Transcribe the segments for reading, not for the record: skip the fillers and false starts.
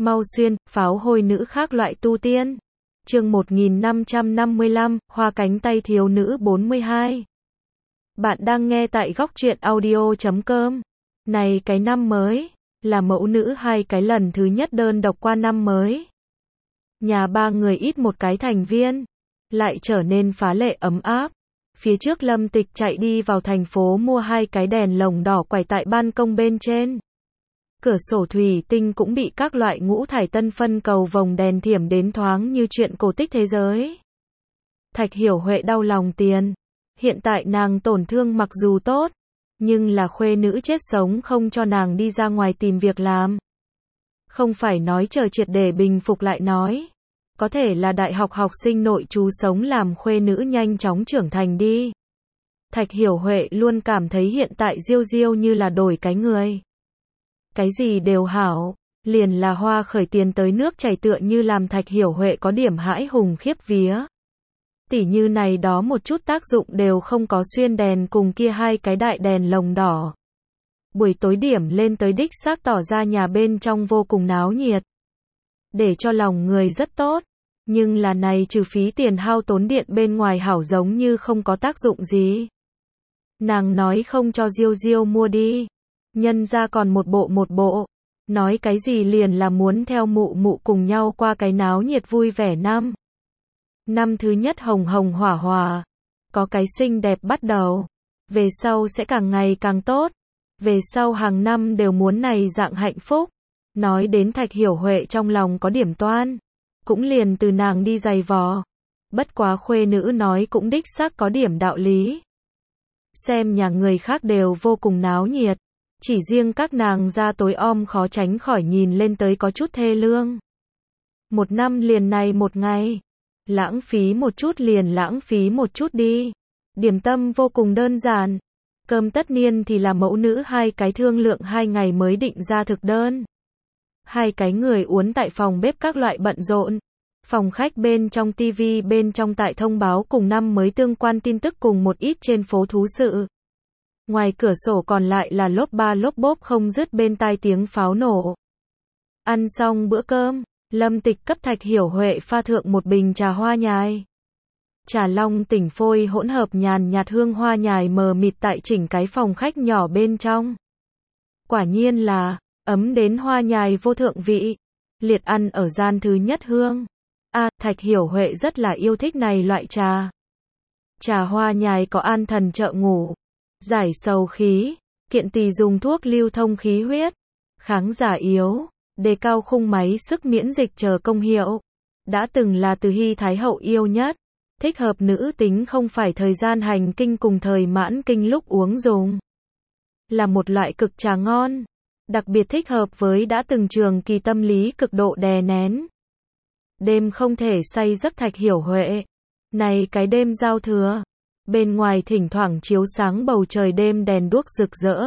Mau xuyên, pháo hôi nữ khác loại tu tiên. Chương 1555, Hoa cánh tay thiếu nữ 42. Bạn đang nghe tại góc truyện audio.com. Này cái năm mới, là mẫu nữ hay cái lần thứ nhất đơn độc qua năm mới. Nhà ba người ít một cái thành viên, lại trở nên phá lệ ấm áp. Phía trước Lâm Tịch chạy đi vào thành phố mua 2 cái đèn lồng đỏ quải tại ban công bên trên. Cửa sổ thủy tinh cũng bị các loại ngũ thải tân phân cầu vồng đèn thiểm đến thoáng như chuyện cổ tích thế giới. Thạch Hiểu Huệ đau lòng tiền. Hiện tại nàng tổn thương mặc dù tốt, nhưng là khuê nữ chết sống không cho nàng đi ra ngoài tìm việc làm. Không phải nói chờ triệt để bình phục lại nói. Có thể là đại học học sinh nội trú sống làm khuê nữ nhanh chóng trưởng thành đi. Thạch Hiểu Huệ luôn cảm thấy hiện tại Diêu Diêu như là đổi cái người. Cái gì đều hảo, liền là hoa khởi tiền tới nước chảy tựa như làm Thạch Hiểu Huệ có điểm hãi hùng khiếp vía. Tỉ như này đó một chút tác dụng đều không có xuyên đèn cùng kia 2 cái đại đèn lồng đỏ. Buổi tối điểm lên tới đích xác tỏ ra nhà bên trong vô cùng náo nhiệt. Để cho lòng người rất tốt, nhưng là này trừ phí tiền hao tốn điện bên ngoài hảo giống như không có tác dụng gì. Nàng nói không cho Diêu Diêu mua đi. Nhân ra còn một bộ, nói cái gì liền là muốn theo mụ mụ cùng nhau qua cái náo nhiệt vui vẻ năm. Năm thứ nhất hồng hồng hỏa hỏa, có cái xinh đẹp bắt đầu, về sau sẽ càng ngày càng tốt, về sau hàng năm đều muốn này dạng hạnh phúc. Nói đến Thạch Hiểu Huệ trong lòng có điểm toan, cũng liền từ nàng đi giày vò. Bất quá khuê nữ nói cũng đích xác có điểm đạo lý. Xem nhà người khác đều vô cùng náo nhiệt, chỉ riêng các nàng ra tối om khó tránh khỏi nhìn lên tới có chút thê lương. Một năm liền này một ngày, lãng phí một chút liền lãng phí một chút đi. Điểm tâm vô cùng đơn giản. Cơm tất niên thì là mẫu nữ 2 cái thương lượng 2 ngày mới định ra thực đơn. 2 cái người uốn tại phòng bếp các loại bận rộn. Phòng khách bên trong tivi bên trong tại thông báo cùng năm mới tương quan tin tức cùng một ít trên phố thú sự. Ngoài cửa sổ còn lại là lốp ba lốp bốp không dứt bên tai tiếng pháo nổ. Ăn xong bữa cơm, Lâm Tịch cấp Thạch Hiểu Huệ pha thượng một bình trà hoa nhài. Trà long tỉnh phôi hỗn hợp nhàn nhạt hương hoa nhài mờ mịt tại chỉnh cái phòng khách nhỏ bên trong. Quả nhiên là, ấm đến hoa nhài vô thượng vị. Liệt ăn ở gian thứ nhất hương. Thạch Hiểu Huệ rất là yêu thích này loại trà. Trà hoa nhài có an thần trợ ngủ, giải sầu khí, kiện tỳ dùng thuốc lưu thông khí huyết, kháng giả yếu, đề cao khung máy sức miễn dịch chờ công hiệu. Đã từng là từ Hy Thái Hậu yêu nhất, thích hợp nữ tính không phải thời gian hành kinh cùng thời mãn kinh lúc uống dùng. Là một loại cực trà ngon, đặc biệt thích hợp với đã từng trường kỳ tâm lý cực độ đè nén. Đêm không thể say giấc Thạch Hiểu Huệ. Này cái đêm giao thừa, bên ngoài thỉnh thoảng chiếu sáng bầu trời đêm đèn đuốc rực rỡ.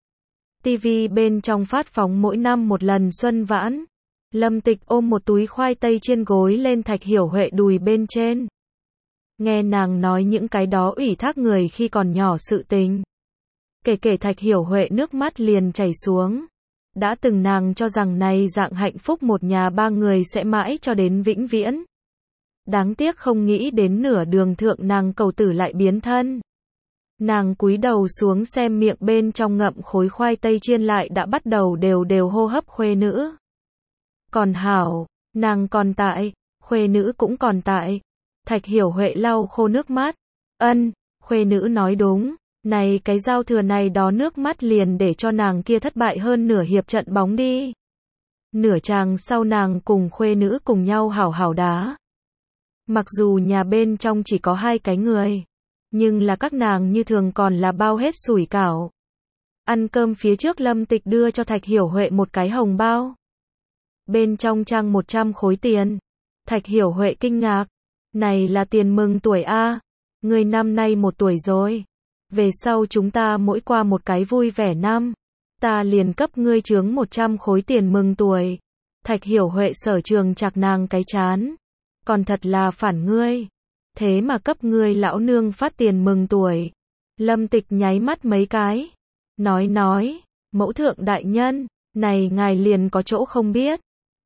Tivi bên trong phát phóng mỗi năm một lần xuân vãn. Lâm Tịch ôm một túi khoai tây chiên gối lên Thạch Hiểu Huệ đùi bên trên. Nghe nàng nói những cái đó ủy thác người khi còn nhỏ sự tình. Kể Thạch Hiểu Huệ nước mắt liền chảy xuống. Đã từng nàng cho rằng này dạng hạnh phúc một nhà 3 người sẽ mãi cho đến vĩnh viễn. Đáng tiếc không nghĩ đến nửa đường thượng nàng cầu tử lại biến thân. Nàng cúi đầu xuống xem miệng bên trong ngậm khối khoai tây chiên lại đã bắt đầu đều hô hấp khuê nữ. Còn hảo, nàng còn tại, khuê nữ cũng còn tại. Thạch Hiểu Huệ lau khô nước mắt. Khuê nữ nói đúng. Này cái giao thừa này đó nước mắt liền để cho nàng kia thất bại hơn nửa hiệp trận bóng đi. Nửa chàng sau nàng cùng khuê nữ cùng nhau hảo hảo đá. Mặc dù nhà bên trong chỉ có 2 cái người, nhưng là các nàng như thường còn là bao hết sủi cảo. Ăn cơm phía trước Lâm Tịch đưa cho Thạch Hiểu Huệ một cái hồng bao. Bên trong trang 100 khối tiền. Thạch Hiểu Huệ kinh ngạc. Này là tiền mừng tuổi a, người năm nay 1 tuổi rồi. Về sau chúng ta mỗi qua một cái vui vẻ năm, ta liền cấp ngươi chướng 100 khối tiền mừng tuổi. Thạch Hiểu Huệ sở trường chạc nàng cái chán. Còn thật là phản ngươi. Thế mà cấp ngươi lão nương phát tiền mừng tuổi. Lâm Tịch nháy mắt mấy cái. Nói, mẫu thượng đại nhân, này ngài liền có chỗ không biết.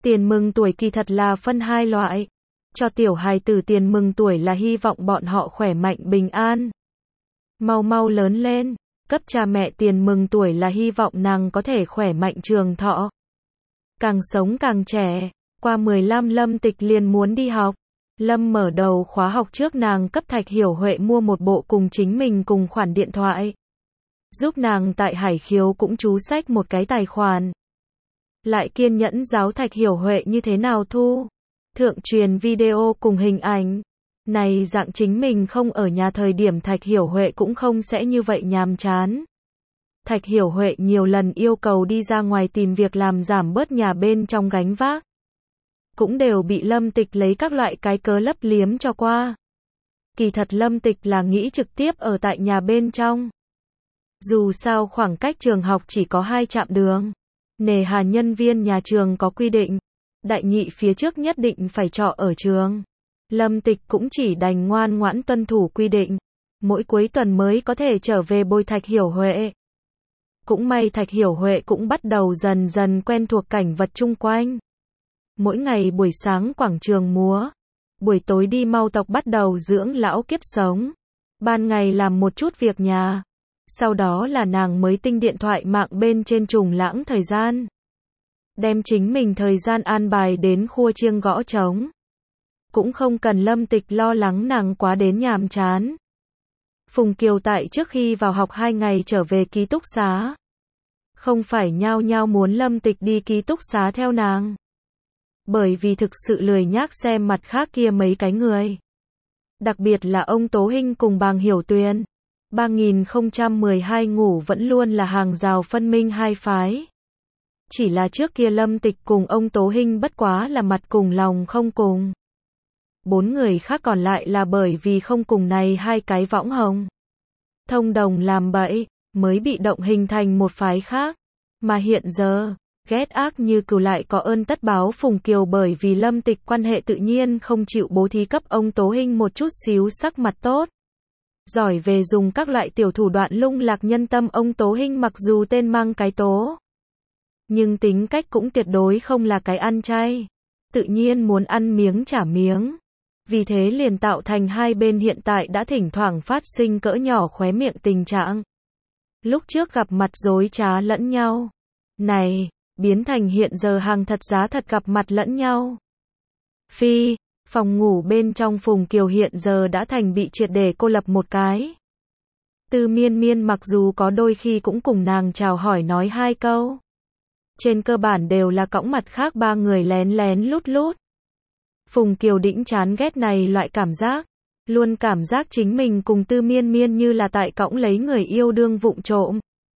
Tiền mừng tuổi kỳ thật là phân hai loại. Cho tiểu hài tử tiền mừng tuổi là hy vọng bọn họ khỏe mạnh bình an, mau mau lớn lên. Cấp cha mẹ tiền mừng tuổi là hy vọng nàng có thể khỏe mạnh trường thọ, càng sống càng trẻ. Qua 15 Lâm Tịch liền muốn đi học. Lâm mở đầu khóa học trước nàng cấp Thạch Hiểu Huệ mua một bộ cùng chính mình cùng khoản điện thoại, giúp nàng tại Hải Khiếu cũng chú sách một cái tài khoản. Lại kiên nhẫn giáo Thạch Hiểu Huệ như thế nào thu thượng truyền video cùng hình ảnh. Này dạng chính mình không ở nhà thời điểm Thạch Hiểu Huệ cũng không sẽ như vậy nhàm chán. Thạch Hiểu Huệ nhiều lần yêu cầu đi ra ngoài tìm việc làm giảm bớt nhà bên trong gánh vác, cũng đều bị Lâm Tịch lấy các loại cái cớ lấp liếm cho qua. Kỳ thật Lâm Tịch là nghĩ trực tiếp ở tại nhà bên trong. Dù sao khoảng cách trường học chỉ có 2 trạm đường. Nề hà nhân viên nhà trường có quy định, đại nhị phía trước nhất định phải trọ ở trường. Lâm Tịch cũng chỉ đành ngoan ngoãn tuân thủ quy định, mỗi cuối tuần mới có thể trở về bồi Thạch Hiểu Huệ. Cũng may Thạch Hiểu Huệ cũng bắt đầu dần dần quen thuộc cảnh vật chung quanh. Mỗi ngày buổi sáng quảng trường múa, buổi tối đi mau tộc bắt đầu dưỡng lão kiếp sống, ban ngày làm một chút việc nhà. Sau đó là nàng mới tinh điện thoại mạng bên trên trùng lãng thời gian, đem chính mình thời gian an bài đến khua chiêng gõ trống. Cũng không cần Lâm Tịch lo lắng nàng quá đến nhàm chán. Phùng Kiều tại trước khi vào học 2 ngày trở về ký túc xá. Không phải nhao nhao muốn Lâm Tịch đi ký túc xá theo nàng, bởi vì thực sự lười nhác xem mặt khác kia mấy cái người. Đặc biệt là ông Tố Hinh cùng Bàng Hiểu Tuyền. 3012 ngủ vẫn luôn là hàng rào phân minh hai phái. Chỉ là trước kia Lâm Tịch cùng ông Tố Hinh bất quá là mặt cùng lòng không cùng. 4 người khác còn lại là bởi vì không cùng này hai cái võng hồng thông đồng làm bậy, mới bị động hình thành một phái khác. Mà hiện giờ, ghét ác như cừu lại có ơn tất báo Phùng Kiều bởi vì Lâm Tịch quan hệ tự nhiên không chịu bố thí cấp ông Tố Hinh một chút xíu sắc mặt tốt. Giỏi về dùng các loại tiểu thủ đoạn lung lạc nhân tâm ông Tố Hinh mặc dù tên mang cái Tố, nhưng tính cách cũng tuyệt đối không là cái ăn chay. Tự nhiên muốn ăn miếng trả miếng. Vì thế liền tạo thành hai bên hiện tại đã thỉnh thoảng phát sinh cỡ nhỏ khóe miệng tình trạng. Lúc trước gặp mặt dối trá lẫn nhau, này, biến thành hiện giờ hàng thật giá thật gặp mặt lẫn nhau. Phi, phòng ngủ bên trong Phùng Kiều hiện giờ đã thành bị triệt để cô lập một cái. Tư Miên Miên mặc dù có đôi khi cũng cùng nàng chào hỏi nói 2 câu, trên cơ bản đều là cõng mặt khác 3 người lén lén lút lút. Phùng Kiều đĩnh chán ghét này loại cảm giác, luôn cảm giác chính mình cùng Tư Miên Miên như là tại cõng lấy người yêu đương vụng trộm.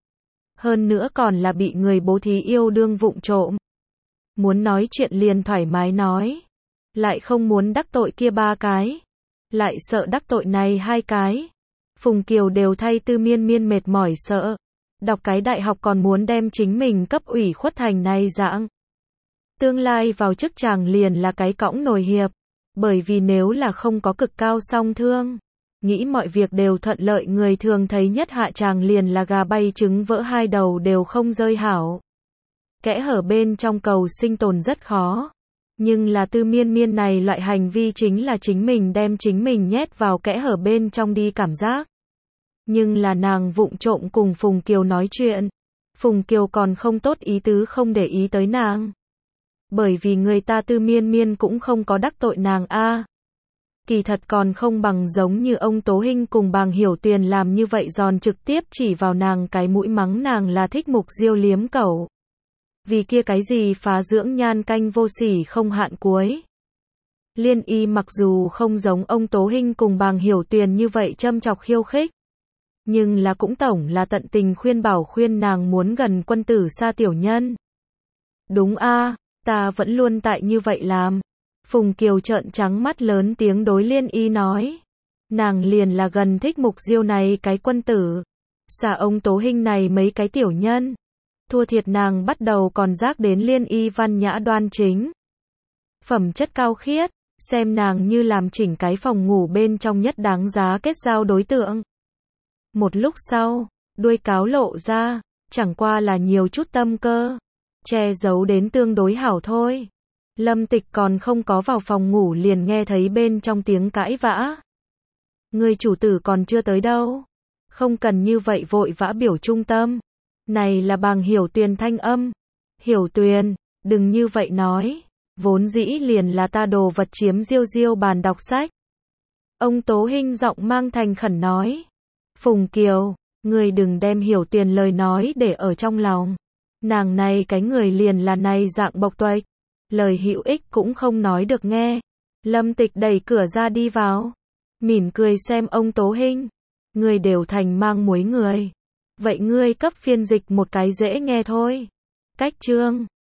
Hơn nữa còn là bị người bố thí yêu đương vụng trộm. Muốn nói chuyện liền thoải mái nói, lại không muốn đắc tội kia 3 cái, lại sợ đắc tội này 2 cái. Phùng Kiều đều thay Tư Miên Miên mệt mỏi sợ, đọc cái đại học còn muốn đem chính mình cấp ủy khuất thành này dạng. Tương lai vào chức chàng liền là cái cõng nồi hiệp, bởi vì nếu là không có cực cao song thương, nghĩ mọi việc đều thuận lợi người thường thấy nhất hạ chàng liền là gà bay trứng vỡ 2 đầu đều không rơi hảo. Kẽ hở bên trong cầu sinh tồn rất khó, nhưng là Tư Miên Miên này loại hành vi chính là chính mình đem chính mình nhét vào kẽ hở bên trong đi cảm giác. Nhưng là nàng vụng trộm cùng Phùng Kiều nói chuyện, Phùng Kiều còn không tốt ý tứ không để ý tới nàng. Bởi vì người ta Tư Miên Miên cũng không có đắc tội nàng a. Kỳ thật còn không bằng giống như ông Tố Hinh cùng Bàng Hiểu Tuyền làm như vậy giòn trực tiếp chỉ vào nàng cái mũi mắng nàng là thích mục diêu liếm cẩu. Vì kia cái gì phá dưỡng nhan canh vô sỉ không hạn cuối. Liên Y mặc dù không giống ông Tố Hinh cùng Bàng Hiểu Tuyền như vậy châm chọc khiêu khích, nhưng là cũng tổng là tận tình khuyên bảo khuyên nàng muốn gần quân tử xa tiểu nhân. Đúng a, ta vẫn luôn tại như vậy làm. Phùng Kiều trợn trắng mắt lớn tiếng đối Liên Y nói. Nàng liền là gần thích mục diêu này cái quân tử. Xả ông Tố Hinh này mấy cái tiểu nhân. Thua thiệt nàng bắt đầu còn giác đến Liên Y văn nhã đoan chính, phẩm chất cao khiết, xem nàng như làm chỉnh cái phòng ngủ bên trong nhất đáng giá kết giao đối tượng. Một lúc sau, đuôi cáo lộ ra, chẳng qua là nhiều chút tâm cơ, che giấu đến tương đối hảo thôi. Lâm Tịch còn không có vào phòng ngủ liền nghe thấy bên trong tiếng cãi vã. Người chủ tử còn chưa tới đâu. Không cần như vậy vội vã biểu trung tâm. Này là bàng Hiểu Tuyền thanh âm. Hiểu Tuyền, đừng như vậy nói. Vốn dĩ liền là ta đồ vật chiếm Diêu Diêu bàn đọc sách. Ông Tố Hinh giọng mang thành khẩn nói. Phùng Kiều, người đừng đem Hiểu Tuyền lời nói để ở trong lòng. Nàng này cái người liền là này dạng bộc tuệch. Lời hữu ích cũng không nói được nghe. Lâm Tịch đẩy cửa ra đi vào. Mỉm cười xem ông Tố Hinh. Người đều thành mang muối người. Vậy ngươi cấp phiên dịch một cái dễ nghe thôi. Cách chương